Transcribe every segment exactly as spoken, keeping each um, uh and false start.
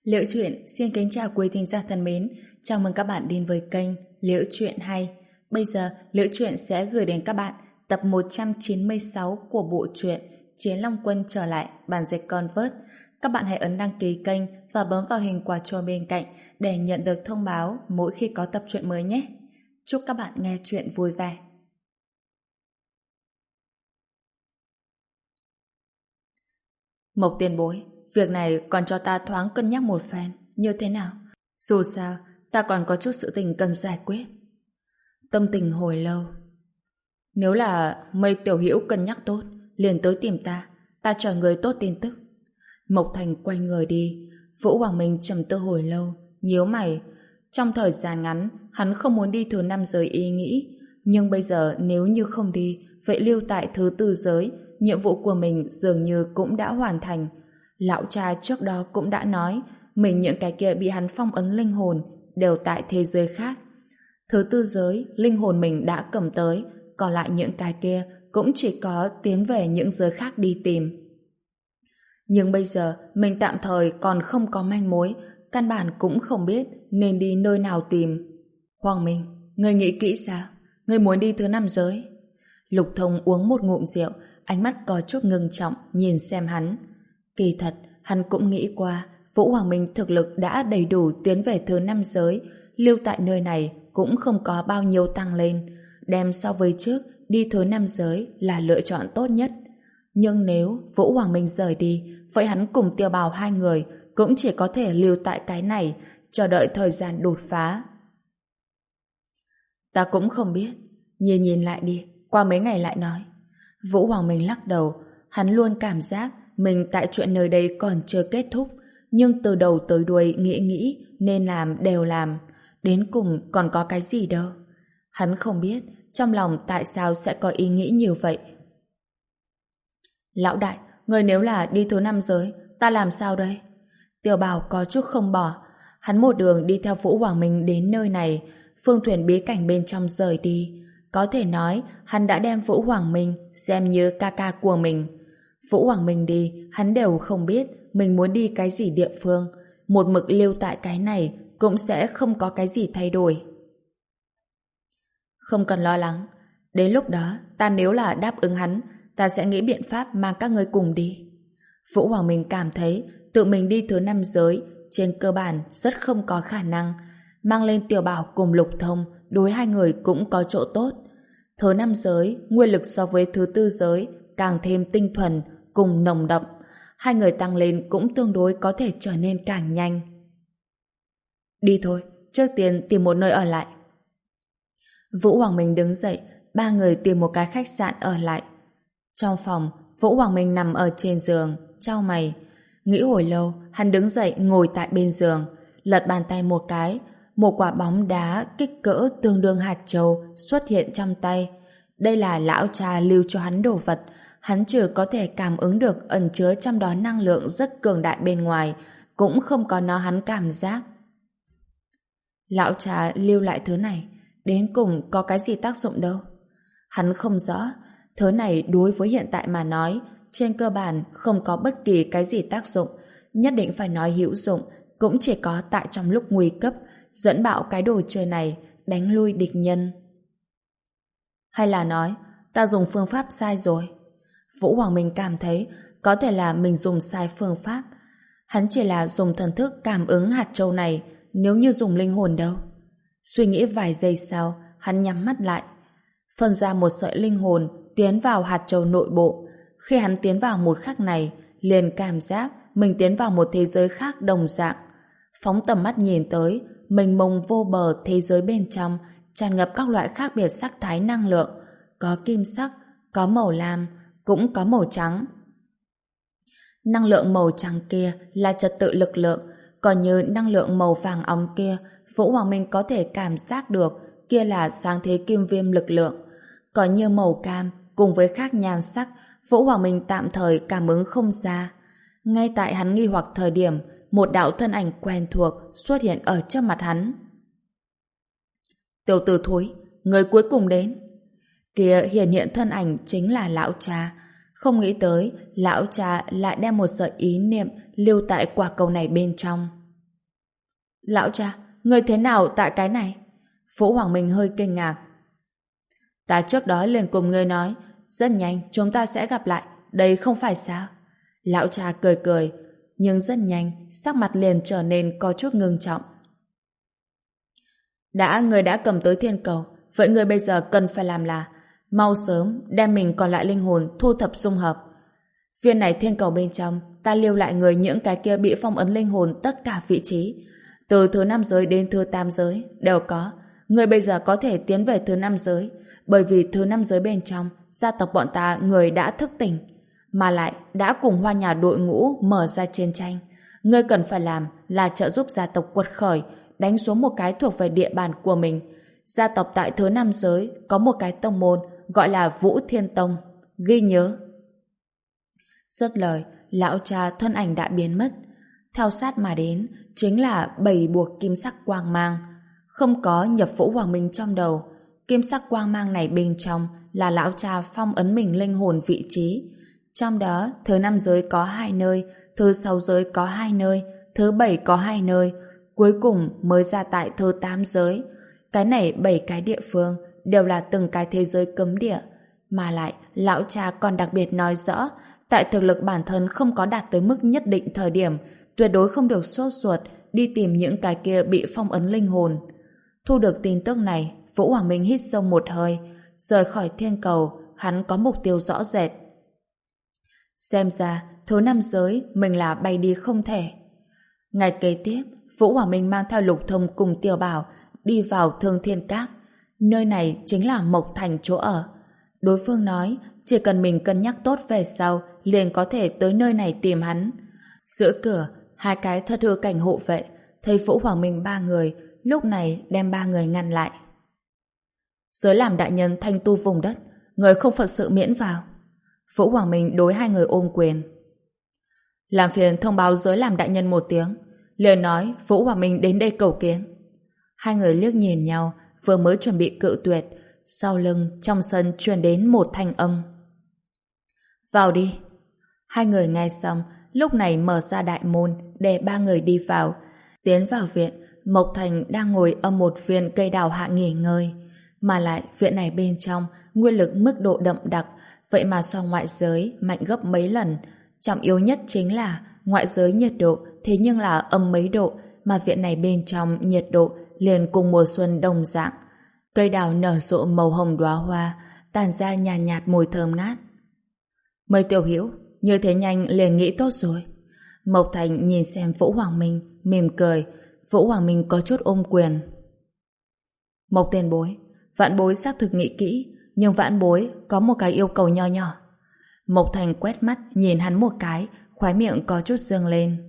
Liễu Chuyện xin kính chào quý thính giả thân mến, chào mừng các bạn đến với kênh Liễu Chuyện hay. Bây giờ Liễu Chuyện sẽ gửi đến các bạn tập một trăm chín mươi sáu của bộ truyện Chiến Long Quân trở lại bản dịch Convert. Các bạn hãy ấn đăng ký kênh và bấm vào hình quả chuông bên cạnh để nhận được thông báo mỗi khi có tập truyện mới nhé. Chúc các bạn nghe truyện vui vẻ. Mộc Tiền Bối, việc này còn cho ta thoáng cân nhắc một phen, như thế nào? Dù sao, ta còn có chút sự tình cần giải quyết. Tâm tình hồi lâu. Nếu là Mây Tiểu Hữu cân nhắc tốt, liền tới tìm ta, ta chờ người tốt tin tức. Mộc Thành quay người đi, Vũ Hoàng Minh trầm tư hồi lâu, nhíu mày. Trong thời gian ngắn, hắn không muốn đi thứ năm giới ý nghĩ, nhưng bây giờ nếu như không đi, vậy lưu tại thứ tư giới, nhiệm vụ của mình dường như cũng đã hoàn thành. Lão cha trước đó cũng đã nói mình những cái kia bị hắn phong ấn linh hồn đều tại thế giới khác. Thứ tư giới, linh hồn mình đã cầm tới, còn lại những cái kia cũng chỉ có tiến về những giới khác đi tìm. Nhưng bây giờ mình tạm thời còn không có manh mối, căn bản cũng không biết nên đi nơi nào tìm. Hoàng Minh, ngươi nghĩ kỹ sao? Ngươi muốn đi thứ năm giới? Lục Thông uống một ngụm rượu, ánh mắt có chút ngưng trọng nhìn xem hắn. Kỳ thật, hắn cũng nghĩ qua, Vũ Hoàng Minh thực lực đã đầy đủ tiến về thứ năm giới, lưu tại nơi này cũng không có bao nhiêu tăng lên, đem so với trước đi thứ năm giới là lựa chọn tốt nhất. Nhưng nếu Vũ Hoàng Minh rời đi, vậy hắn cùng Tiêu Bào hai người cũng chỉ có thể lưu tại cái này, chờ đợi thời gian đột phá. Ta cũng không biết, nhìn nhìn lại đi, qua mấy ngày lại nói. Vũ Hoàng Minh lắc đầu, hắn luôn cảm giác mình tại chuyện nơi đây còn chưa kết thúc, nhưng từ đầu tới đuôi nghĩ nghĩ nên làm đều làm, đến cùng còn có cái gì đâu. Hắn không biết trong lòng tại sao sẽ có ý nghĩ như vậy. Lão đại, người nếu là đi thứ năm giới, ta làm sao đây? Tiêu Bào có chút không bỏ, hắn một đường đi theo Vũ Hoàng Minh đến nơi này, phương thuyền bí cảnh bên trong rời đi. Có thể nói hắn đã đem Vũ Hoàng Minh xem như ca ca của mình. Vũ Hoàng Minh đi, hắn đều không biết mình muốn đi cái gì địa phương. Một mực lưu tại cái này cũng sẽ không có cái gì thay đổi. Không cần lo lắng, đến lúc đó ta nếu là đáp ứng hắn, ta sẽ nghĩ biện pháp mang các ngươi cùng đi. Vũ Hoàng Minh cảm thấy tự mình đi thứ năm giới trên cơ bản rất không có khả năng. Mang lên Tiểu Bảo cùng Lục Thông, đối hai người cũng có chỗ tốt. Thứ năm giới, nguyên lực so với thứ tư giới càng thêm tinh thuần cùng nồng đậm. Hai người tăng lên cũng tương đối có thể trở nên càng nhanh. Đi thôi, trước tiên tìm một nơi ở lại. Vũ Hoàng Minh đứng dậy, ba người tìm một cái khách sạn ở lại. Trong phòng, Vũ Hoàng Minh nằm ở trên giường, chau mày. Nghĩ hồi lâu, hắn đứng dậy ngồi tại bên giường, lật bàn tay một cái, một quả bóng đá kích cỡ tương đương hạt châu xuất hiện trong tay. Đây là lão cha lưu cho hắn đồ vật, hắn trừ có thể cảm ứng được ẩn chứa trong đó năng lượng rất cường đại bên ngoài, cũng không có nó hắn cảm giác. Lão cha lưu lại thứ này, đến cùng có cái gì tác dụng đâu? Hắn không rõ, thứ này đối với hiện tại mà nói, trên cơ bản không có bất kỳ cái gì tác dụng, nhất định phải nói hữu dụng, cũng chỉ có tại trong lúc nguy cấp, dẫn bạo cái đồ chơi này, đánh lui địch nhân. Hay là nói, ta dùng phương pháp sai rồi? Vũ Hoàng Minh cảm thấy có thể là mình dùng sai phương pháp. Hắn chỉ là dùng thần thức cảm ứng hạt châu này, nếu như dùng linh hồn đâu. Suy nghĩ vài giây sau, hắn nhắm mắt lại. Phân ra một sợi linh hồn tiến vào hạt châu nội bộ. Khi hắn tiến vào một khắc này, liền cảm giác mình tiến vào một thế giới khác đồng dạng. Phóng tầm mắt nhìn tới, mênh mông vô bờ thế giới bên trong tràn ngập các loại khác biệt sắc thái năng lượng, có kim sắc, có màu lam, cũng có màu trắng. Năng lượng màu trắng kia là trật tự lực lượng, còn như năng lượng màu vàng óng kia, Vũ Hoàng Minh có thể cảm giác được kia là sáng thế kim viêm lực lượng. Còn như màu cam cùng với khác nhan sắc, Vũ Hoàng Minh tạm thời cảm ứng không ra. Ngay tại hắn nghi hoặc thời điểm, một đạo thân ảnh quen thuộc xuất hiện ở trước mặt hắn. Tiểu tử thối, người cuối cùng đến. Kia hiển hiện thân ảnh chính là lão cha. Không nghĩ tới lão cha lại đem một sợi ý niệm lưu tại quả cầu này bên trong. Lão cha, người thế nào tại cái này? Vũ Hoàng Minh hơi kinh ngạc. Ta trước đó liền cùng ngươi nói, rất nhanh chúng ta sẽ gặp lại, đây không phải sao? Lão cha cười cười, nhưng rất nhanh sắc mặt liền trở nên có chút ngưng trọng. Đã người đã cầm tới thiên cầu, vậy người bây giờ cần phải làm là mau sớm đem mình còn lại linh hồn thu thập dung hợp. Viên này thiên cầu bên trong, ta lưu lại người những cái kia bị phong ấn linh hồn tất cả vị trí. Từ thứ năm giới đến thứ tam giới đều có. Người bây giờ có thể tiến về thứ năm giới, bởi vì thứ năm giới bên trong, gia tộc bọn ta người đã thức tỉnh, mà lại đã cùng Hoa Nhà đội ngũ mở ra chiến tranh. Ngươi cần phải làm là trợ giúp gia tộc quật khởi, đánh xuống một cái thuộc về địa bàn của mình. Gia tộc tại thứ năm giới có một cái tông môn gọi là Vũ Thiên Tông. Ghi nhớ. Dứt lời, lão cha thân ảnh đã biến mất. Theo sát mà đến chính là bảy buộc kim sắc quang mang. Không có nhập Vũ Hoàng Minh trong đầu. Kim sắc quang mang này bên trong là lão cha phong ấn mình linh hồn vị trí. Trong đó, thứ năm giới có hai nơi, thứ sáu giới có hai nơi, thứ bảy có hai nơi, cuối cùng mới ra tại thứ tám giới. Cái này bảy cái địa phương đều là từng cái thế giới cấm địa. Mà lại, lão cha còn đặc biệt nói rõ, tại thực lực bản thân không có đạt tới mức nhất định thời điểm, tuyệt đối không được sốt ruột đi tìm những cái kia bị phong ấn linh hồn. Thu được tin tức này, Vũ Hoàng Minh hít sâu một hơi, rời khỏi thiên cầu, hắn có mục tiêu rõ rệt. Xem ra, thứ năm giới mình là bay đi không thể. Ngày kế tiếp, Vũ Hoàng Minh mang theo Lục Thông cùng Tiểu Bảo đi vào Thương Thiên Các. Nơi này chính là Mộc Thành chỗ ở. Đối phương nói, chỉ cần mình cân nhắc tốt về sau, liền có thể tới nơi này tìm hắn. Giữa cửa, hai cái thất hư cảnh hộ vệ, thấy Vũ Hoàng Minh ba người, lúc này đem ba người ngăn lại. Giới làm đại nhân thanh tu vùng đất, người không phận sự miễn vào. Vũ Hoàng Minh đối hai người ôm quyền. Làm phiền thông báo giới làm đại nhân một tiếng, liền nói Vũ Hoàng Minh đến đây cầu kiến. Hai người liếc nhìn nhau, vừa mới chuẩn bị cự tuyệt, sau lưng trong sân truyền đến một thanh âm. Vào đi. Hai người nghe xong, lúc này mở ra đại môn để ba người đi vào. Tiến vào viện, Mộc Thành đang ngồi ở một viên cây đào hạ nghỉ ngơi. Mà lại viện này bên trong nguyên lực mức độ đậm đặc, vậy mà so ngoại giới mạnh gấp mấy lần. Trọng yếu nhất chính là ngoại giới nhiệt độ thế nhưng là âm mấy độ, mà viện này bên trong nhiệt độ liền cùng mùa xuân đồng dạng. Cây đào nở rộ màu hồng đóa hoa, tàn ra nhàn nhạt, nhạt mùi thơm ngát. Mời Tiểu Hữu, như thế nhanh liền nghĩ tốt rồi. Mộc Thành nhìn xem Vũ Hoàng Minh, mỉm cười. Vũ Hoàng Minh có chút ôm quyền. Mộc tiền bối, vạn bối xác thực nghĩ kỹ, nhưng vạn bối có một cái yêu cầu nho nhỏ. Mộc Thành quét mắt nhìn hắn một cái, khóe miệng có chút dương lên.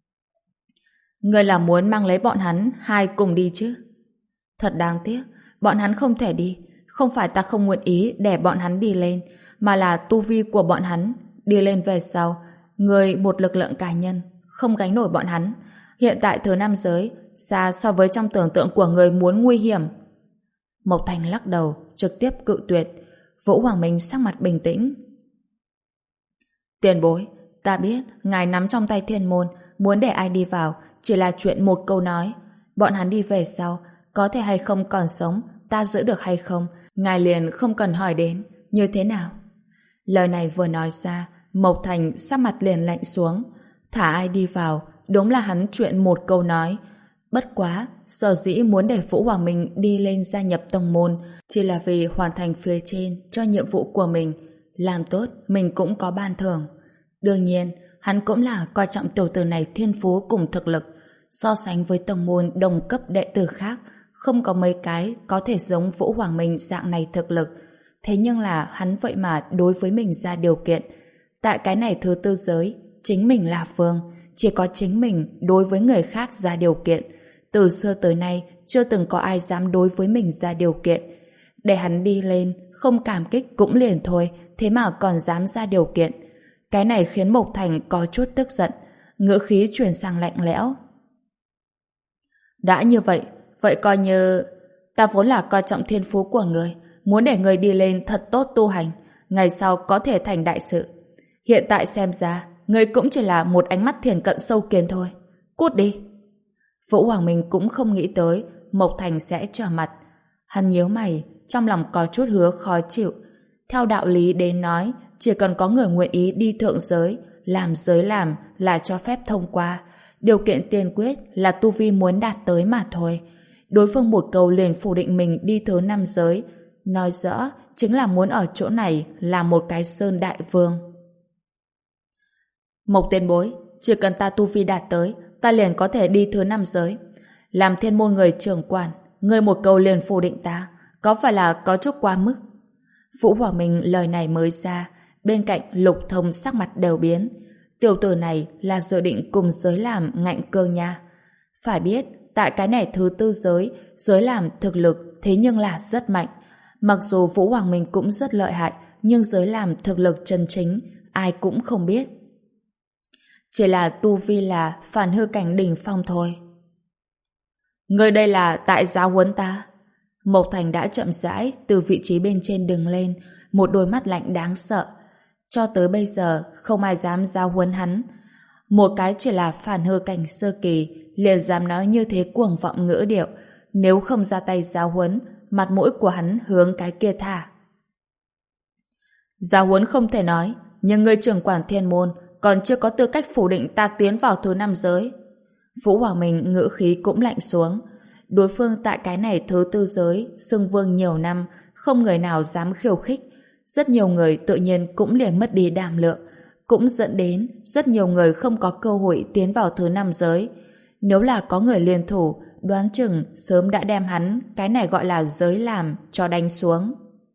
Người là muốn mang lấy bọn hắn hai cùng đi chứ? Thật đáng tiếc, bọn hắn không thể đi. Không phải ta không nguyện ý để bọn hắn đi lên, mà là tu vi của bọn hắn đi lên về sau, người một lực lượng cá nhân không gánh nổi bọn hắn. Hiện tại thứ năm giới xa so với trong tưởng tượng của người muốn nguy hiểm. Mộc Thành lắc đầu, trực tiếp cự tuyệt. Vũ Hoàng Minh sắc mặt bình tĩnh. Tiền bối, ta biết ngài nắm trong tay thiên môn, muốn để ai đi vào chỉ là chuyện một câu nói. Bọn hắn đi về sau, có thể hay không còn sống, ta giữ được hay không, ngài liền không cần hỏi đến. Như thế nào? Lời này vừa nói ra, Mộc Thành sắc mặt liền lạnh xuống. Thả ai đi vào, đúng là hắn chuyện một câu nói. Bất quá, sở dĩ muốn để Vũ Hoàng Minh đi lên gia nhập tông môn chỉ là vì hoàn thành phía trên cho nhiệm vụ của mình. Làm tốt, mình cũng có ban thưởng. Đương nhiên, hắn cũng là coi trọng tiểu tử này thiên phú cùng thực lực. So sánh với tông môn đồng cấp đệ tử khác, không có mấy cái có thể giống Vũ Hoàng Minh dạng này thực lực. Thế nhưng là hắn vậy mà đối với mình ra điều kiện. Tại cái này thứ tư giới, chính mình là vương, chỉ có chính mình đối với người khác ra điều kiện. Từ xưa tới nay, chưa từng có ai dám đối với mình ra điều kiện. Để hắn đi lên, không cảm kích cũng liền thôi, thế mà còn dám ra điều kiện. Cái này khiến Mộc Thành có chút tức giận, ngữ khí chuyển sang lạnh lẽo. Đã như vậy, vậy coi như ta vốn là coi trọng thiên phú của người, muốn để người đi lên thật tốt tu hành, ngày sau có thể thành đại sự. Hiện tại xem ra, người cũng chỉ là một ánh mắt thiền cận sâu kiến thôi. Cút đi. Vũ Hoàng Minh cũng không nghĩ tới Mộc Thành sẽ trở mặt. Hắn nhíu mày, trong lòng có chút hứa khó chịu. Theo đạo lý đến nói, chỉ cần có người nguyện ý đi thượng giới, làm giới làm là cho phép thông qua. Điều kiện tiên quyết là tu vi muốn đạt tới mà thôi. Đối phương một câu liền phủ định mình đi thứ năm giới, nói rõ chính là muốn ở chỗ này làm một cái sơn đại vương. Mộc tiền bối, chỉ cần ta tu vi đạt tới, ta liền có thể đi thứ năm giới. Làm thiên môn người trưởng quản, người một câu liền phủ định ta, có phải là có chút quá mức? Vũ Hòa Minh lời này mới ra, bên cạnh Lục Thông sắc mặt đều biến. Tiểu tử này là dự định cùng giới làm ngạnh cương nha. Phải biết, tại cái này thứ tư giới, giới làm thực lực thế nhưng là rất mạnh. Mặc dù Vũ Hoàng Minh cũng rất lợi hại, nhưng giới làm thực lực chân chính, ai cũng không biết. Chỉ là tu vi là phản hư cảnh đỉnh phong thôi. Người đây là tại giáo huấn ta. Mộc Thành đã chậm rãi từ vị trí bên trên đứng lên, một đôi mắt lạnh đáng sợ. Cho tới bây giờ không ai dám giáo huấn hắn. Một cái chỉ là phản hư cảnh sơ kỳ liền dám nói như thế cuồng vọng ngữ điệu. Nếu không ra tay giáo huấn, mặt mũi của hắn hướng cái kia thả. Giáo huấn không thể nói, nhưng người trưởng quản thiên môn còn chưa có tư cách phủ định ta tiến vào thứ năm giới. Vũ Hoàng Minh ngữ khí cũng lạnh xuống. Đối phương tại cái này thứ tư giới xưng vương nhiều năm, không người nào dám khiêu khích. Rất nhiều người tự nhiên cũng liền mất đi đảm lượng, cũng dẫn đến rất nhiều người không có cơ hội tiến vào thứ năm giới. Nếu là có người liên thủ, đoán chừng sớm đã đem hắn cái này gọi là giới làm cho đánh xuống.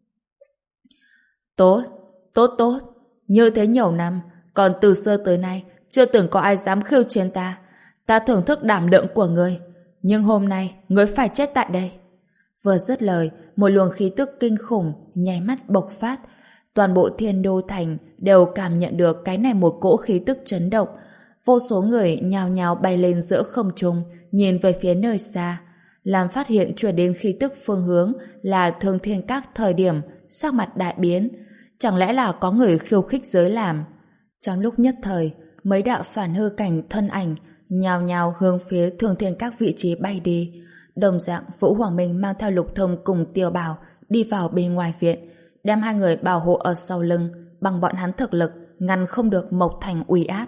Tốt, tốt tốt, như thế nhiều năm, còn từ xưa tới nay chưa từng có ai dám khiêu chiến ta. Ta thưởng thức đảm lượng của ngươi, nhưng hôm nay ngươi phải chết tại đây. Vừa dứt lời, một luồng khí tức kinh khủng nháy mắt bộc phát. Toàn bộ Thiên Đô Thành đều cảm nhận được cái này một cỗ khí tức chấn động. Vô số người nhào nhào bay lên giữa không trung, nhìn về phía nơi xa. Làm phát hiện chuyển đến khí tức phương hướng là Thương Thiên Các thời điểm, sắc mặt đại biến. Chẳng lẽ là có người khiêu khích giới làm? Trong lúc nhất thời, mấy đạo phản hư cảnh thân ảnh nhào nhào hướng phía Thương Thiên Các vị trí bay đi. Đồng dạng Vũ Hoàng Minh mang theo Lục Thông cùng Tiêu Bảo đi vào bên ngoài viện, đem hai người bảo hộ ở sau lưng, bằng bọn hắn thực lực ngăn không được Mộc Thành uy áp.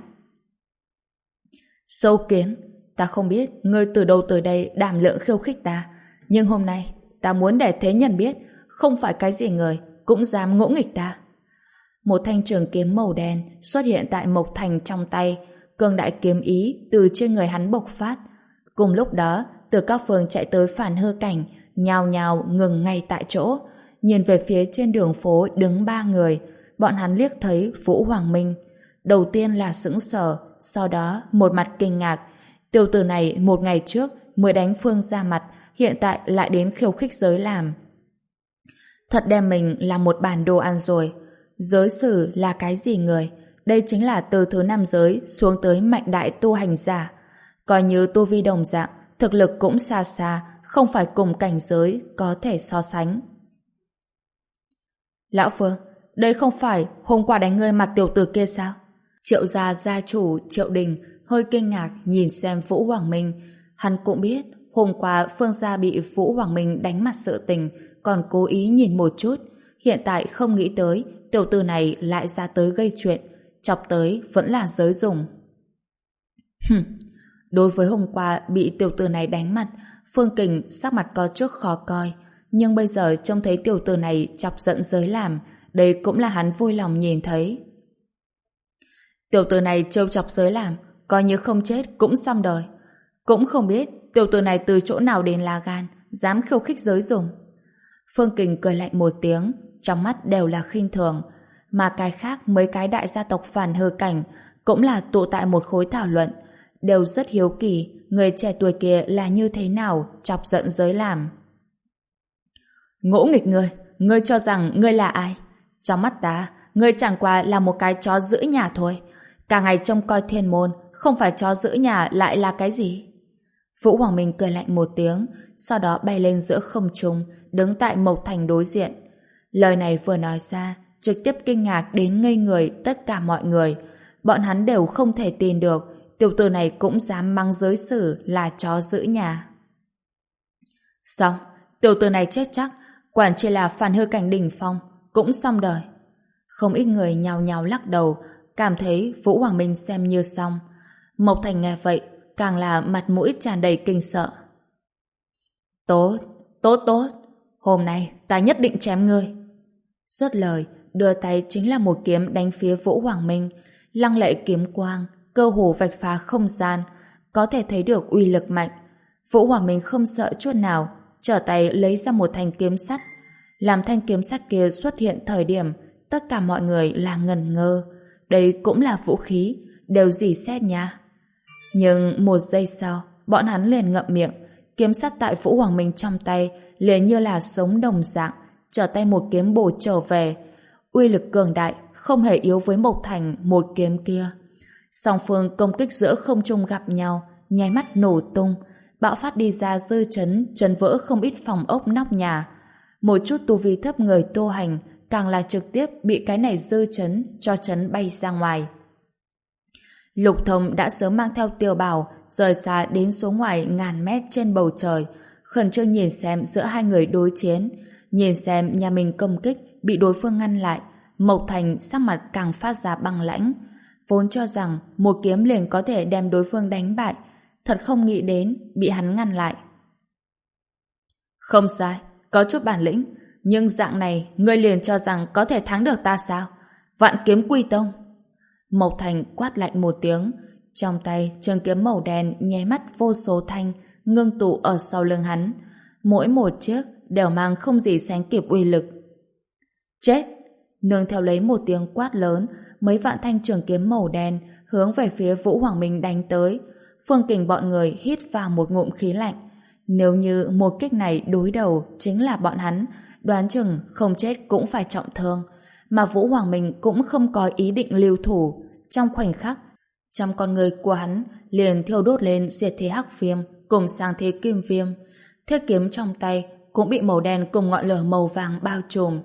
Sâu kiến, ta không biết ngươi từ đâu tới đây đảm lượng khiêu khích ta, nhưng hôm nay ta muốn để thế nhân biết không phải cái gì người cũng dám ngỗ nghịch ta. Một thanh trường kiếm màu đen xuất hiện tại Mộc Thành trong tay, cường đại kiếm ý từ trên người hắn bộc phát. Cùng lúc đó, từ các phương chạy tới phản hư cảnh, nhào nhào ngừng ngay tại chỗ, nhìn về phía trên đường phố đứng ba người. Bọn hắn liếc thấy Vũ Hoàng Minh, đầu tiên là sững sờ, sau đó một mặt kinh ngạc. Tiểu tử này một ngày trước mới đánh Phương ra mặt, hiện tại lại đến khiêu khích giới làm. Thật đem mình là một bản đồ ăn rồi. Giới sử là cái gì người? Đây chính là từ thứ năm giới xuống tới mạnh đại tu hành giả. Coi như tu vi đồng dạng, thực lực cũng xa xa, không phải cùng cảnh giới có thể so sánh. Lão Phương, đây không phải hôm qua đánh ngươi mặt tiểu tử kia sao? Triệu gia gia chủ Triệu Đình hơi kinh ngạc nhìn xem Vũ Hoàng Minh. Hắn cũng biết hôm qua Phương gia bị Vũ Hoàng Minh đánh mặt sự tình, còn cố ý nhìn một chút. Hiện tại không nghĩ tới tiểu tử này lại ra tới gây chuyện, chọc tới vẫn là giới dùng. Hừm, đối với hôm qua bị tiểu tử này đánh mặt, Phương Kình sắc mặt có chút khó coi, nhưng bây giờ trông thấy tiểu tử này chọc giận giới làm, đây cũng là hắn vui lòng nhìn thấy. Tiểu tử này trêu chọc giới làm, coi như không chết cũng xong đời. Cũng không biết tiểu tử này từ chỗ nào đến lá gan, dám khiêu khích giới dùng. Phương Kình cười lạnh một tiếng, trong mắt đều là khinh thường, mà cái khác mấy cái đại gia tộc phản hư cảnh cũng là tụ tại một khối thảo luận, đều rất hiếu kỳ người trẻ tuổi kia là như thế nào chọc giận giới làm. Ngỗ nghịch ngươi, ngươi cho rằng ngươi là ai? Trong mắt ta, ngươi chẳng qua là một cái chó giữ nhà thôi. Cả ngày trông coi thiên môn, không phải chó giữ nhà lại là cái gì? Vũ Hoàng Minh cười lạnh một tiếng, sau đó bay lên giữa không trung, đứng tại Mộc Thành đối diện. Lời này vừa nói ra, trực tiếp kinh ngạc đến ngây người tất cả mọi người. Bọn hắn đều không thể tin được, tiểu tử này cũng dám mắng giới sử là chó giữ nhà. Xong, tiểu tử này chết chắc, quản chỉ là phản hư cảnh đỉnh phong, cũng xong đời. Không ít người nhào nhào lắc đầu, cảm thấy Vũ Hoàng Minh xem như xong. Mộc Thành nghe vậy, càng là mặt mũi tràn đầy kinh sợ. Tốt, tốt tốt, hôm nay ta nhất định chém ngươi. Dứt lời, đưa tay chính là một kiếm đánh phía Vũ Hoàng Minh, lăng lệ kiếm quang, cơ hồ vạch phá không gian, có thể thấy được uy lực mạnh. Vũ Hoàng Minh không sợ chút nào, trở tay lấy ra một thanh kiếm sắt. Làm thanh kiếm sắt kia xuất hiện thời điểm, tất cả mọi người là ngẩn ngơ. Đây cũng là vũ khí, đều dì xét nha. Nhưng một giây sau, bọn hắn liền ngậm miệng, kiếm sắt tại Vũ Hoàng Minh trong tay liền như là sống đồng dạng, trở tay một kiếm bổ trở về. Uy lực cường đại, không hề yếu với Mộc Thành một kiếm kia. Song phương công kích giữa không trung gặp nhau, nháy mắt nổ tung, bạo phát đi ra dư chấn, chấn vỡ không ít phòng ốc nóc nhà. Một chút tu vi thấp người tu hành, càng là trực tiếp bị cái này dư chấn cho chấn bay ra ngoài. Lục Thông đã sớm mang theo Tiêu Bảo rời xa đến số ngoài ngàn mét trên bầu trời, khẩn trương nhìn xem giữa hai người đối chiến, nhìn xem nhà mình công kích bị đối phương ngăn lại. Mộc Thành sắc mặt càng phát ra băng lãnh, vốn cho rằng một kiếm liền có thể đem đối phương đánh bại, thật không nghĩ đến bị hắn ngăn lại. Không sai, có chút bản lĩnh, nhưng dạng này ngươi liền cho rằng có thể thắng được ta sao? Vạn Kiếm Quy Tông. Mộc Thành quát lạnh một tiếng, trong tay trường kiếm màu đen nháy mắt vô số thanh ngưng tụ ở sau lưng hắn, mỗi một chiếc đều mang không gì sánh kịp uy lực. Chết! Nương theo lấy một tiếng quát lớn, mấy vạn thanh trường kiếm màu đen hướng về phía Vũ Hoàng Minh đánh tới. Phương Kình bọn người hít vào một ngụm khí lạnh. Nếu như một kích này đối đầu chính là bọn hắn, đoán chừng không chết cũng phải trọng thương. Mà Vũ Hoàng Minh cũng không có ý định lưu thủ. Trong khoảnh khắc, trong con người của hắn liền thiêu đốt lên diệt thế hắc viêm cùng sang thế kim viêm. Thiết kiếm trong tay cũng bị màu đen cùng ngọn lửa màu vàng bao trùm.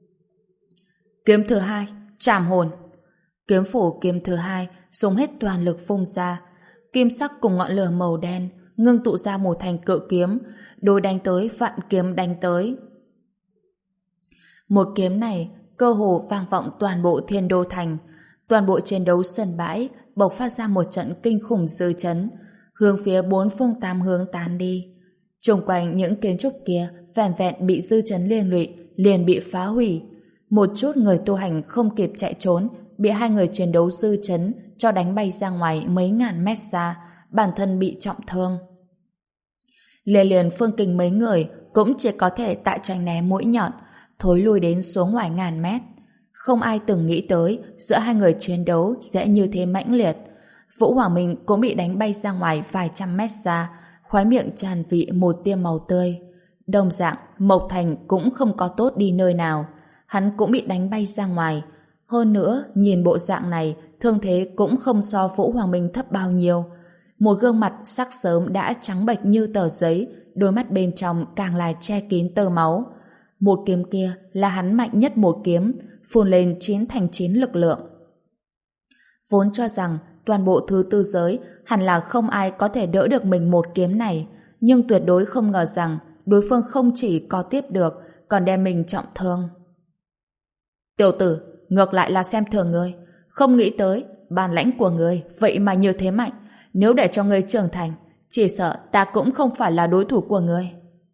Kiếm thứ hai, trảm hồn. Kiếm phủ kiếm thứ hai dùng hết toàn lực phun ra, kim sắc cùng ngọn lửa màu đen ngưng tụ ra một thành cự kiếm, đối đánh tới vạn kiếm đánh tới. Một kiếm này cơ hồ vang vọng toàn bộ Thiên Đô thành, toàn bộ chiến đấu sân bãi bộc phát ra một trận kinh khủng dư chấn, hướng phía bốn phương tám hướng tán đi. Xung quanh những kiến trúc kia vẻn vẹn bị dư chấn liên lụy liền bị phá hủy. Một chút người tu hành không kịp chạy trốn, bị hai người chiến đấu dư chấn cho đánh bay ra ngoài mấy ngàn mét xa, bản thân bị trọng thương. Lê liền Phương Kình mấy người cũng chỉ có thể tại tranh né mũi nhọn, thối lui đến số ngoài ngàn mét. Không ai từng nghĩ tới giữa hai người chiến đấu sẽ như thế mãnh liệt. Vũ Hoàng Minh cũng bị đánh bay ra ngoài vài trăm mét xa, khóe miệng tràn vị một tia màu tươi. Đồng dạng, Mộc Thành cũng không có tốt đi nơi nào, hắn cũng bị đánh bay ra ngoài. Hơn nữa, nhìn bộ dạng này, thương thế cũng không so Vũ Hoàng Minh thấp bao nhiêu. Một gương mặt sắc sớm đã trắng bệch như tờ giấy, đôi mắt bên trong càng là che kín tơ máu. Một kiếm kia là hắn mạnh nhất một kiếm, phun lên chín thành chín lực lượng. Vốn cho rằng toàn bộ thứ tư giới hẳn là không ai có thể đỡ được mình một kiếm này, nhưng tuyệt đối không ngờ rằng đối phương không chỉ có tiếp được, còn đem mình trọng thương. Tiểu tử, ngược lại là xem thường ngươi, không nghĩ tới bản lãnh của ngươi vậy mà như thế mạnh, nếu để cho ngươi trưởng thành, chỉ sợ ta cũng không phải là đối thủ của ngươi.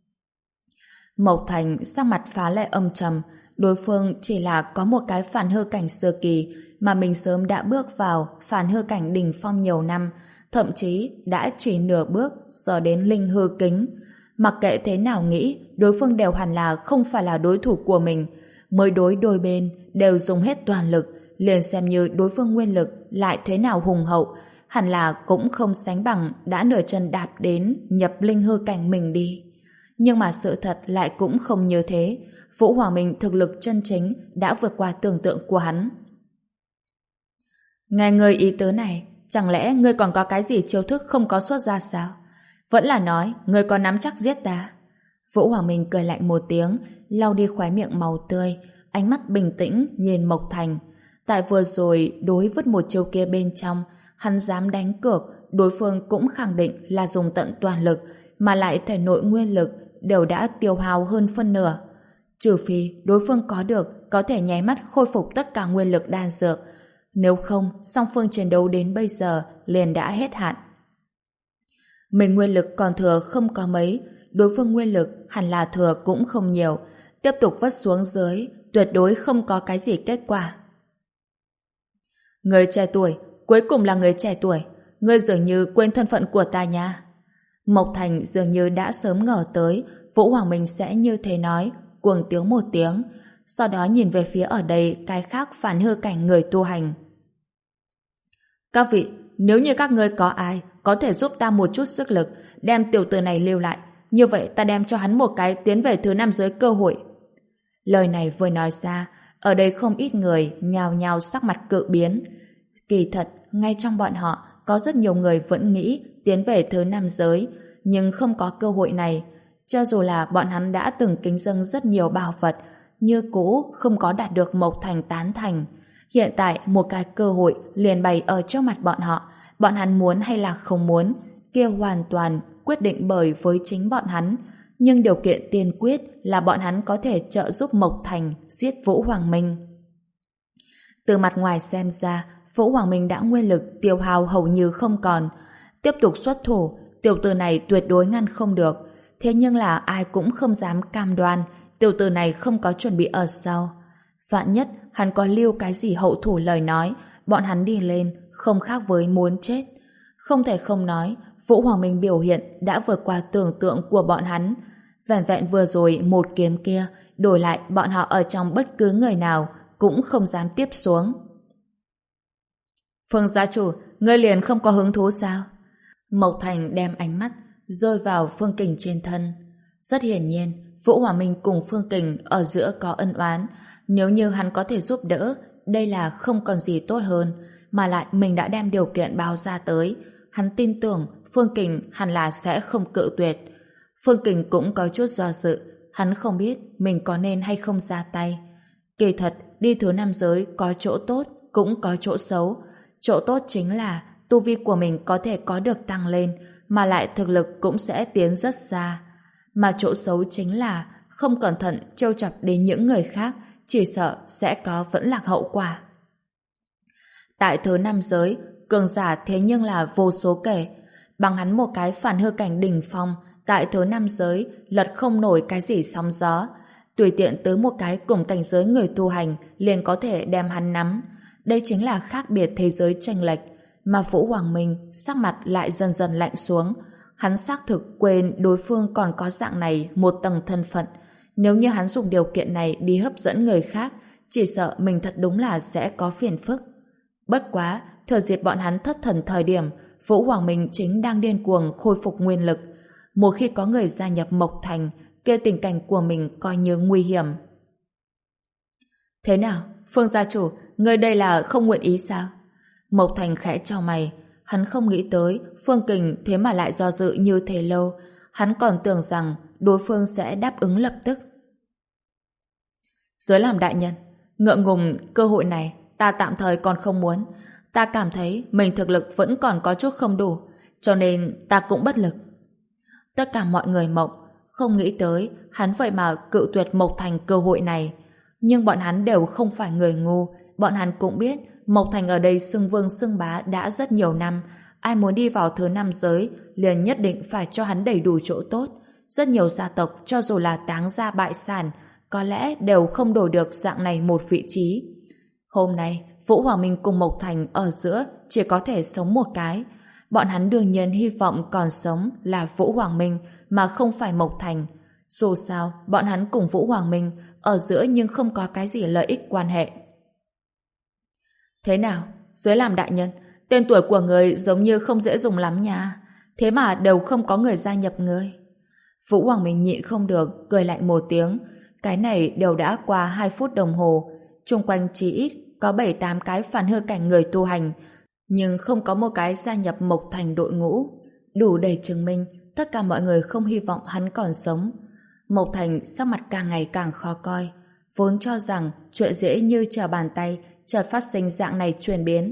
Mộc Thành sắc mặt phá lệ âm trầm, đối phương chỉ là có một cái phản hư cảnh sơ kỳ mà mình sớm đã bước vào phản hư cảnh đỉnh phong nhiều năm, thậm chí đã chỉ nửa bước giờ đến linh hư kính. Mặc kệ thế nào nghĩ, đối phương đều hẳn là không phải là đối thủ của mình, mới đối đôi bên đều dùng hết toàn lực, liền xem như đối phương nguyên lực lại thế nào hùng hậu, hẳn là cũng không sánh bằng đã nửa chân đạp đến nhập linh hư cảnh mình đi. Nhưng mà sự thật lại cũng không như thế. Vũ Hoàng Minh thực lực chân chính đã vượt qua tưởng tượng của hắn. Nghe ngươi ý tứ này, chẳng lẽ ngươi còn có cái gì chiêu thức không có xuất ra sao? Vẫn là nói ngươi có nắm chắc giết ta? Vũ Hoàng Minh cười lạnh một tiếng, lau đi khóe miệng màu tươi, ánh mắt bình tĩnh nhìn Mộc Thành. Tại vừa rồi đối vứt một chiêu kia bên trong, hắn dám đánh cược đối phương cũng khẳng định là dùng tận toàn lực, mà lại thể nội nguyên lực đều đã tiêu hao hơn phân nửa. Trừ phi đối phương có được có thể nháy mắt khôi phục tất cả nguyên lực đan dược, nếu không song phương chiến đấu đến bây giờ liền đã hết hạn. Mình nguyên lực còn thừa không có mấy, đối phương nguyên lực hẳn là thừa cũng không nhiều, tiếp tục vất xuống dưới tuyệt đối không có cái gì kết quả. Người trẻ tuổi, cuối cùng là người trẻ tuổi, ngươi dường như quên thân phận của ta nha. Mộc Thành dường như đã sớm ngờ tới Vũ Hoàng Minh sẽ như thế nói, cuồng tiếng một tiếng, sau đó nhìn về phía ở đây cái khác phản hư cảnh người tu hành. Các vị, nếu như các ngươi có ai có thể giúp ta một chút sức lực đem tiểu tử này lưu lại, như vậy ta đem cho hắn một cái tiến về thứ năm giới cơ hội. Lời này vừa nói ra, ở đây không ít người nhào nhào sắc mặt cự biến. Kỳ thật, ngay trong bọn họ có rất nhiều người vẫn nghĩ tiến về thứ năm giới, nhưng không có cơ hội này. Cho dù là bọn hắn đã từng kính dâng rất nhiều bảo vật, như cũ không có đạt được Mộc Thành tán thành. Hiện tại một cái cơ hội liền bày ở trước mặt bọn họ, bọn hắn muốn hay là không muốn, kia hoàn toàn quyết định bởi với chính bọn hắn. Nhưng điều kiện tiên quyết là bọn hắn có thể trợ giúp Mộc Thành giết Vũ Hoàng Minh. Từ mặt ngoài xem ra, Vũ Hoàng Minh đã nguyên lực tiêu hao hầu như không còn. Tiếp tục xuất thủ, tiểu tử này tuyệt đối ngăn không được. Thế nhưng là ai cũng không dám cam đoan tiểu tử này không có chuẩn bị ở sau. Vạn nhất hắn có lưu cái gì hậu thủ lời nói, bọn hắn đi lên không khác với muốn chết. Không thể không nói, Vũ Hoàng Minh biểu hiện đã vượt qua tưởng tượng của bọn hắn. Vẹn vẹn vừa rồi một kiếm kia, đổi lại bọn họ ở trong bất cứ người nào cũng không dám tiếp xuống. Phương gia chủ, ngươi liền không có hứng thú sao? Mộc Thành đem ánh mắt rơi vào Phương Kình trên thân. Rất hiển nhiên, Vũ Hoàng Minh cùng Phương Kình ở giữa có ân oán. Nếu như hắn có thể giúp đỡ, đây là không còn gì tốt hơn, mà lại mình đã đem điều kiện báo ra tới. Hắn tin tưởng Phương Kình hẳn là sẽ không cự tuyệt. Phương Kình cũng có chút do dự, hắn không biết mình có nên hay không ra tay. Kỳ thật, đi thứ năm giới có chỗ tốt, cũng có chỗ xấu. Chỗ tốt chính là tu vi của mình có thể có được tăng lên, mà lại thực lực cũng sẽ tiến rất xa. Mà chỗ xấu chính là không cẩn thận trêu chọc đến những người khác, chỉ sợ sẽ có vẫn lạc hậu quả. Tại thứ năm giới, cường giả thế nhưng là vô số kể. Bằng hắn một cái phản hư cảnh đỉnh phong, tại thứ năm giới lật không nổi cái gì sóng gió. Tùy tiện tới một cái cùng cảnh giới người tu hành liền có thể đem hắn nắm. Đây chính là khác biệt thế giới chênh lệch. Mà Vũ Hoàng Minh sắc mặt lại dần dần lạnh xuống. Hắn xác thực quên đối phương còn có dạng này một tầng thân phận. Nếu như hắn dùng điều kiện này đi hấp dẫn người khác, chỉ sợ mình thật đúng là sẽ có phiền phức. Bất quá, thừa dịp bọn hắn thất thần thời điểm, Vũ Hoàng Minh chính đang điên cuồng khôi phục nguyên lực. Một khi có người gia nhập Mộc Thành, kia tình cảnh của mình coi như nguy hiểm. Thế nào, Phương gia chủ, người đây là không nguyện ý sao? Mộc Thành khẽ chau mày, hắn không nghĩ tới Phương Kình thế mà lại do dự như thế lâu. Hắn còn tưởng rằng đối phương sẽ đáp ứng lập tức. Giới làm đại nhân, ngượng ngùng cơ hội này ta tạm thời còn không muốn. Ta cảm thấy mình thực lực vẫn còn có chút không đủ, cho nên ta cũng bất lực. Tất cả mọi người mộng, không nghĩ tới hắn vậy mà cự tuyệt Mộc Thành cơ hội này. Nhưng bọn hắn đều không phải người ngu, bọn hắn cũng biết Mộc Thành ở đây xưng vương xưng bá đã rất nhiều năm, ai muốn đi vào thứ năm giới liền nhất định phải cho hắn đầy đủ chỗ tốt. Rất nhiều gia tộc cho dù là táng gia bại sản, có lẽ đều không đổi được dạng này một vị trí. Hôm nay, Vũ Hoàng Minh cùng Mộc Thành ở giữa chỉ có thể sống một cái. Bọn hắn đương nhiên hy vọng còn sống là Vũ Hoàng Minh mà không phải Mộc Thành. Dù sao, bọn hắn cùng Vũ Hoàng Minh ở giữa nhưng không có cái gì lợi ích quan hệ. Thế nào, dưới làm đại nhân, tên tuổi của người giống như không dễ dùng lắm nha. Thế mà đều không có người gia nhập người. Vũ Hoàng Minh nhịn không được, cười lạnh một tiếng. Cái này đều đã qua hai phút đồng hồ. Chung quanh chỉ ít có bảy tám cái phản hư cảnh người tu hành, nhưng không có một cái gia nhập Mộc Thành đội ngũ. Đủ để chứng minh tất cả mọi người không hy vọng hắn còn sống. Mộc Thành sắc mặt càng ngày càng khó coi. Vốn cho rằng chuyện dễ như trở bàn tay, chợt phát sinh dạng này chuyển biến.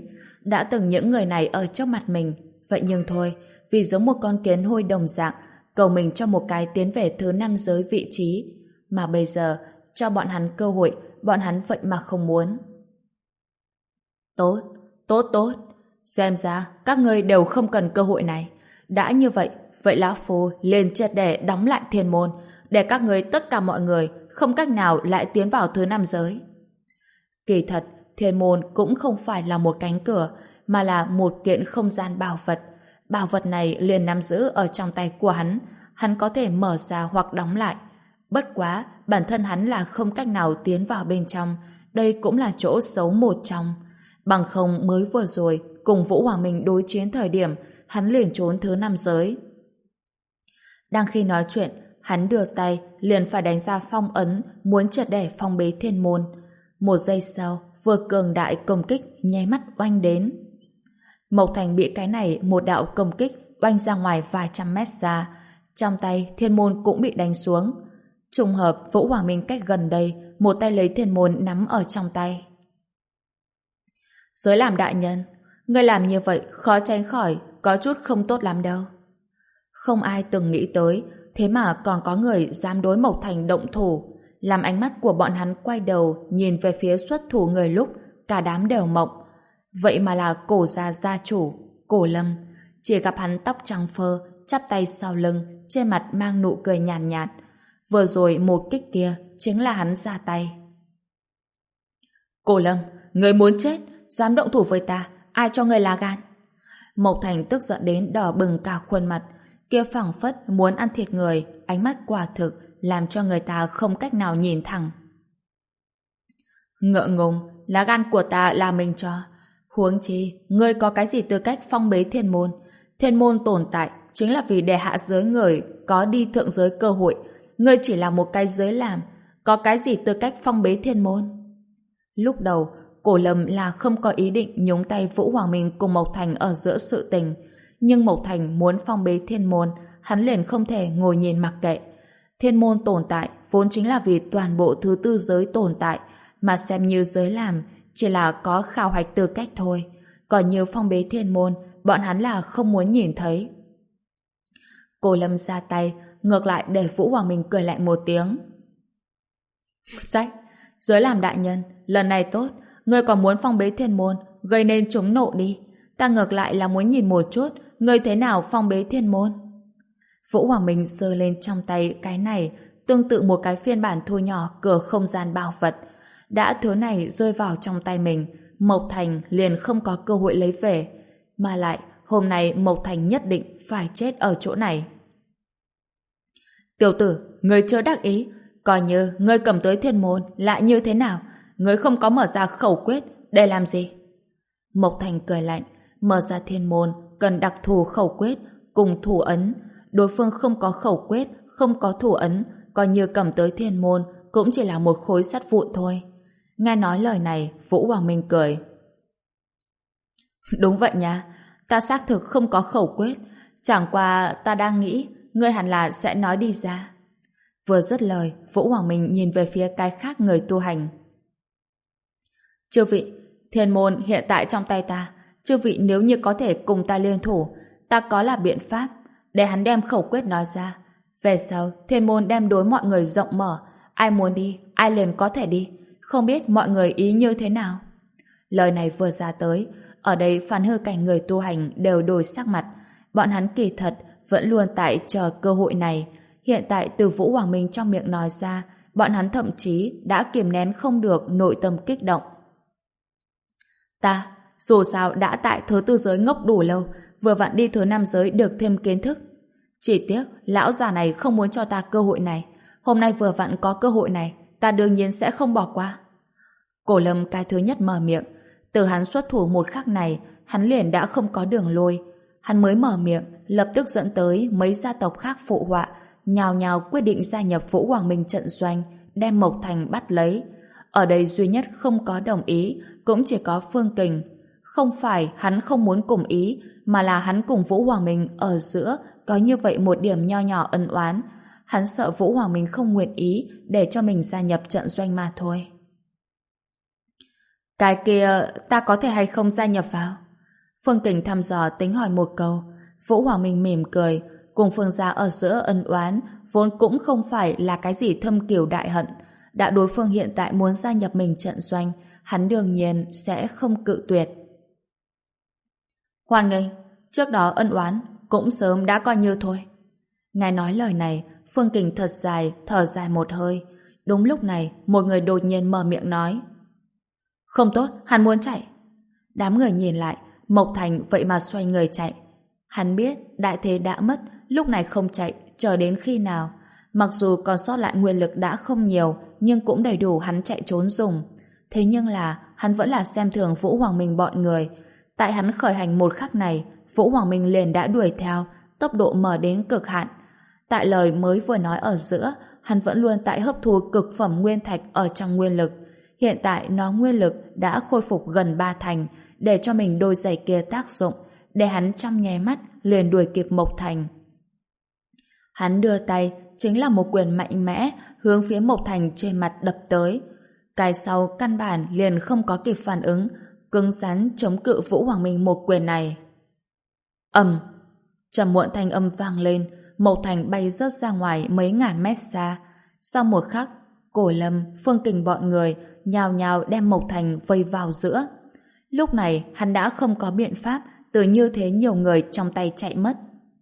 Đã từng những người này ở trước mặt mình, vậy nhưng thôi, vì giống một con kiến hôi đồng dạng, cầu mình cho một cái tiến về thứ năm giới vị trí, mà bây giờ cho bọn hắn cơ hội, bọn hắn vậy mà không muốn. Tốt, tốt tốt, xem ra các ngươi đều không cần cơ hội này. Đã như vậy, vậy lão phu lên triệt để đóng lại thiên môn, để các ngươi tất cả mọi người không cách nào lại tiến vào thứ năm giới. Kỳ thật, thiên môn cũng không phải là một cánh cửa, mà là một kiện không gian bảo vật. Bảo vật này liền nắm giữ ở trong tay của hắn, hắn có thể mở ra hoặc đóng lại. Bất quá, bản thân hắn là không cách nào tiến vào bên trong, đây cũng là chỗ xấu một trong. Bằng không mới vừa rồi, cùng Vũ Hoàng Minh đối chiến thời điểm, hắn liền trốn thứ năm giới. Đang khi nói chuyện, hắn đưa tay liền phải đánh ra phong ấn, muốn triệt để phong bế thiên môn. Một giây sau, vừa cường đại công kích nháy mắt oanh đến. Mộc Thành bị cái này một đạo công kích oanh ra ngoài vài trăm mét xa, trong tay thiên môn cũng bị đánh xuống. Trùng hợp Vũ Hoàng Minh cách gần đây, một tay lấy thiên môn nắm ở trong tay. Giới làm đại nhân, người làm như vậy khó tránh khỏi có chút không tốt lắm đâu. Không ai từng nghĩ tới, thế mà còn có người dám đối Mộc Thành động thủ, làm ánh mắt của bọn hắn quay đầu nhìn về phía xuất thủ người lúc cả đám đều mộng. Vậy mà là Cổ gia gia chủ, Cổ Lâm. Chỉ gặp hắn tóc trắng phơ, chắp tay sau lưng, trên mặt mang nụ cười nhàn nhạt, nhạt. Vừa rồi một kích kia chính là hắn ra tay. Cổ Lâm, người muốn chết, dám động thủ với ta, ai cho người lá gan? Mộc Thành tức giận đến đỏ bừng cả khuôn mặt, kia phảng phất muốn ăn thịt người, ánh mắt quả thực làm cho người ta không cách nào nhìn thẳng. Ngượng ngùng, lá gan của ta là mình cho. Huống chi, ngươi có cái gì tư cách phong bế thiên môn? Thiên môn tồn tại chính là vì để hạ giới người có đi thượng giới cơ hội. Ngươi chỉ là một cái giới làm, có cái gì tư cách phong bế thiên môn? Lúc đầu, Cổ Lâm là không có ý định nhúng tay Vũ Hoàng Minh cùng Mộc Thành ở giữa sự tình, nhưng Mộc Thành muốn phong bế thiên môn, hắn liền không thể ngồi nhìn mặc kệ. Thiên môn tồn tại vốn chính là vì toàn bộ thứ tư giới tồn tại, mà xem như giới làm chỉ là có khảo hạch tư cách thôi. Còn như phong bế thiên môn, bọn hắn là không muốn nhìn thấy. Cổ Lâm ra tay, ngược lại để Vũ Hoàng Minh cười lại một tiếng. Sách, giới làm đại nhân, lần này tốt, ngươi còn muốn phong bế thiên môn, gây nên chúng nộ đi. Ta ngược lại là muốn nhìn một chút, ngươi thế nào phong bế thiên môn. Vũ Hoàng Minh giơ lên trong tay cái này, tương tự một cái phiên bản thu nhỏ cửa không gian bảo vật. Đã thứ này rơi vào trong tay mình, Mộc Thành liền không có cơ hội lấy về. Mà lại, hôm nay Mộc Thành nhất định phải chết ở chỗ này. Tiểu tử, ngươi chưa đắc ý, coi như ngươi cầm tới thiên môn lại như thế nào, ngươi không có mở ra khẩu quyết để làm gì? Mộc Thành cười lạnh, mở ra thiên môn cần đặc thù khẩu quyết cùng thủ ấn, đối phương không có khẩu quyết, không có thủ ấn, coi như cầm tới thiên môn cũng chỉ là một khối sắt vụn thôi. Nghe nói lời này, Vũ Hoàng Minh cười. Đúng vậy nha, ta xác thực không có khẩu quyết, chẳng qua ta đang nghĩ ngươi hẳn là sẽ nói đi ra. Vừa dứt lời, Vũ Hoàng Minh nhìn về phía cái khác người tu hành. Chư vị, thiên môn hiện tại trong tay ta, chư vị nếu như có thể cùng ta liên thủ, ta có là biện pháp để hắn đem khẩu quyết nói ra. Về sau, thiên môn đem đối mọi người rộng mở, ai muốn đi, ai liền có thể đi. Không biết mọi người ý như thế nào? Lời này vừa ra tới, ở đây phản hư cảnh người tu hành đều đổi sắc mặt. Bọn hắn kỳ thật vẫn luôn tại chờ cơ hội này. Hiện tại từ Vũ Hoàng Minh trong miệng nói ra, bọn hắn thậm chí đã kiềm nén không được nội tâm kích động. Ta, dù sao đã tại thứ tư giới ngốc đủ lâu, vừa vặn đi thứ năm giới được thêm kiến thức. Chỉ tiếc, lão già này không muốn cho ta cơ hội này. Hôm nay vừa vặn có cơ hội này, ta đương nhiên sẽ không bỏ qua. Cổ Lâm cái thứ nhất mở miệng. Từ hắn xuất thủ một khắc này, hắn liền đã không có đường lui. Hắn mới mở miệng, lập tức dẫn tới mấy gia tộc khác phụ họa, nhào nhào quyết định gia nhập Vũ Hoàng Minh trận doanh, đem Mộc Thành bắt lấy. Ở đây duy nhất không có đồng ý, cũng chỉ có Phương Kình. Không phải hắn không muốn cùng ý, mà là hắn cùng Vũ Hoàng Minh ở giữa có như vậy một điểm nho nhỏ ân oán. Hắn sợ Vũ Hoàng Minh không nguyện ý để cho mình gia nhập trận doanh mà thôi. Cái kia ta có thể hay không gia nhập vào? Phương Kình thăm dò tính hỏi một câu. Vũ Hoàng Minh mỉm cười, cùng Phương gia ở giữa ân oán vốn cũng không phải là cái gì thâm cừu đại hận. Đã đối phương hiện tại muốn gia nhập mình trận doanh, hắn đương nhiên sẽ không cự tuyệt. Hoan nghênh, trước đó ân oán cũng sớm đã coi như thôi. Nghe nói lời này, Phương Kình thật dài, thở dài một hơi. Đúng lúc này, một người đột nhiên mở miệng nói. Không tốt, hắn muốn chạy. Đám người nhìn lại, Mộc Thành vậy mà xoay người chạy. Hắn biết đại thế đã mất, lúc này không chạy, chờ đến khi nào. Mặc dù còn sót lại nguyên lực đã không nhiều, nhưng cũng đầy đủ hắn chạy trốn dùng. Thế nhưng là, hắn vẫn là xem thường Vũ Hoàng Minh bọn người. Tại hắn khởi hành một khắc này, Vũ Hoàng Minh liền đã đuổi theo, tốc độ mở đến cực hạn. Tại lời mới vừa nói ở giữa, hắn vẫn luôn tại hấp thu cực phẩm nguyên thạch ở trong nguyên lực. Hiện tại nó nguyên lực đã khôi phục gần ba thành, để cho mình đôi giày kia tác dụng, để hắn trong nháy mắt liền đuổi kịp Mộc Thành. Hắn đưa tay, chính là một quyền mạnh mẽ hướng phía Mộc Thành trên mặt đập tới. Cái sau căn bản liền không có kịp phản ứng, cứng rắn chống cự Vũ Hoàng Minh một quyền này. Ầm, trầm muộn thanh âm vang lên, Mộc Thành bay rớt ra ngoài mấy ngàn mét xa. Sau một khắc, Cổ Lâm, Phương Kình bọn người nhào nhào đem Mộc Thành vây vào giữa. Lúc này hắn đã không có biện pháp từ như thế nhiều người trong tay chạy mất.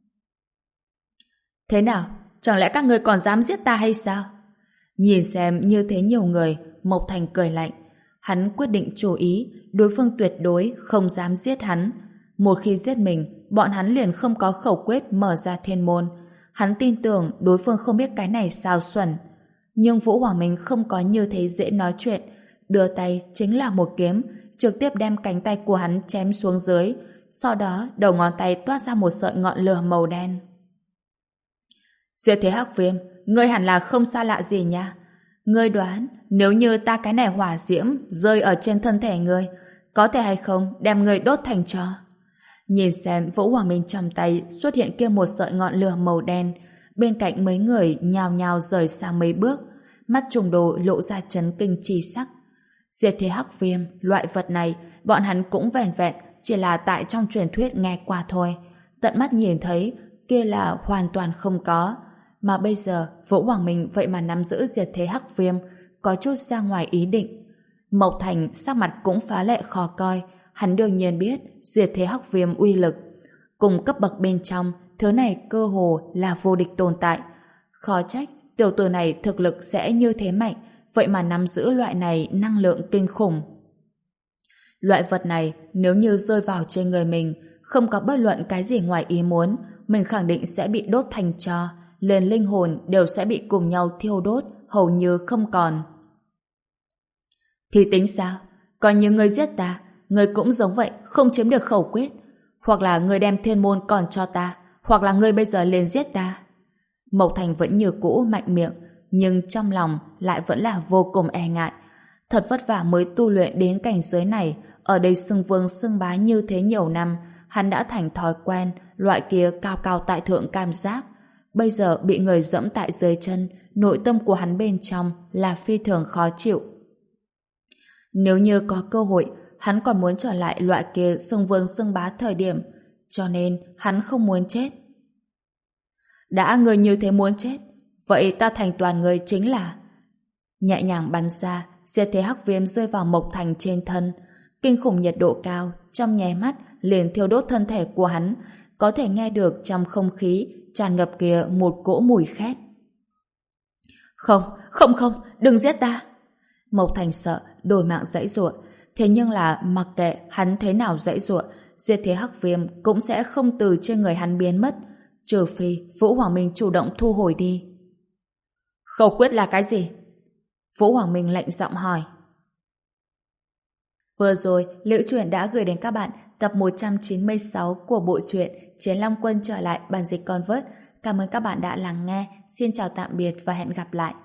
Thế nào? Chẳng lẽ các ngươi còn dám giết ta hay sao? Nhìn xem như thế nhiều người, Mộc Thành cười lạnh. Hắn quyết định chú ý, đối phương tuyệt đối không dám giết hắn. Một khi giết mình, bọn hắn liền không có khẩu quyết mở ra thiên môn. Hắn tin tưởng đối phương không biết cái này sao xuẩn. Nhưng Vũ Hoàng Minh không có như thế dễ nói chuyện. Đưa tay chính là một kiếm, trực tiếp đem cánh tay của hắn chém xuống dưới. Sau đó, đầu ngón tay toát ra một sợi ngọn lửa màu đen. Diệt thế Hắc Viêm, ngươi hẳn là không xa lạ gì nha. Ngươi đoán, nếu như ta cái này hỏa diễm rơi ở trên thân thể ngươi, có thể hay không đem ngươi đốt thành tro? Nhìn xem Vũ Hoàng Minh trong tay xuất hiện kia một sợi ngọn lửa màu đen, bên cạnh mấy người nhào nhào rời sang mấy bước, mắt trùng đồ lộ ra chấn kinh chi sắc. Diệt thế Hắc Viêm, loại vật này, bọn hắn cũng vẻn vẹn chỉ là tại trong truyền thuyết nghe qua thôi. Tận mắt nhìn thấy, kia là hoàn toàn không có. Mà bây giờ, Vũ Hoàng Minh vậy mà nắm giữ diệt thế Hắc Viêm, có chút ra ngoài ý định. Mộc Thành sắc mặt cũng phá lệ khó coi, hắn đương nhiên biết diệt thế Hắc Viêm uy lực. Cùng cấp bậc bên trong, thứ này cơ hồ là vô địch tồn tại. Khó trách, tiểu tử này thực lực sẽ như thế mạnh, vậy mà nắm giữ loại này năng lượng kinh khủng. Loại vật này, nếu như rơi vào trên người mình, không có bất luận cái gì ngoài ý muốn, mình khẳng định sẽ bị đốt thành tro, liền linh hồn đều sẽ bị cùng nhau thiêu đốt, hầu như không còn. Thì tính sao? Coi như ngươi giết ta, ngươi cũng giống vậy, không chiếm được khẩu quyết. Hoặc là ngươi đem thiên môn còn cho ta, hoặc là ngươi bây giờ liền giết ta. Mộc Thành vẫn như cũ mạnh miệng, nhưng trong lòng lại vẫn là vô cùng e ngại. Thật vất vả mới tu luyện đến cảnh giới này, ở đây xưng vương xưng bá như thế nhiều năm, hắn đã thành thói quen loại kia cao cao tại thượng cảm giác. Bây giờ bị người dẫm tại dưới chân, nội tâm của hắn bên trong là phi thường khó chịu. Nếu như có cơ hội, hắn còn muốn trở lại loại kia xưng vương xưng bá thời điểm, cho nên hắn không muốn chết. Đã người như thế muốn chết, vậy ta thành toàn người chính là... Nhẹ nhàng bắn ra, diệt thế Hắc Viêm rơi vào Mộc Thành trên thân. Kinh khủng nhiệt độ cao, trong nháy mắt liền thiêu đốt thân thể của hắn, có thể nghe được trong không khí tràn ngập kia một cỗ mùi khét. Không, không không, đừng giết ta. Mộc Thành sợ, đổi mạng giãy giụa. Thế nhưng là mặc kệ hắn thế nào giãy giụa, diệt thế Hắc Viêm cũng sẽ không từ trên người hắn biến mất, trừ phi Vũ Hoàng Minh chủ động thu hồi đi. Khẩu quyết là cái gì? Vũ Hoàng Minh lạnh giọng hỏi. Vừa rồi, Liễu Chuyện đã gửi đến các bạn tập một trăm chín mươi sáu của bộ truyện Chiến Long Quân trở lại bản dịch Convert. Cảm ơn các bạn đã lắng nghe. Xin chào tạm biệt và hẹn gặp lại.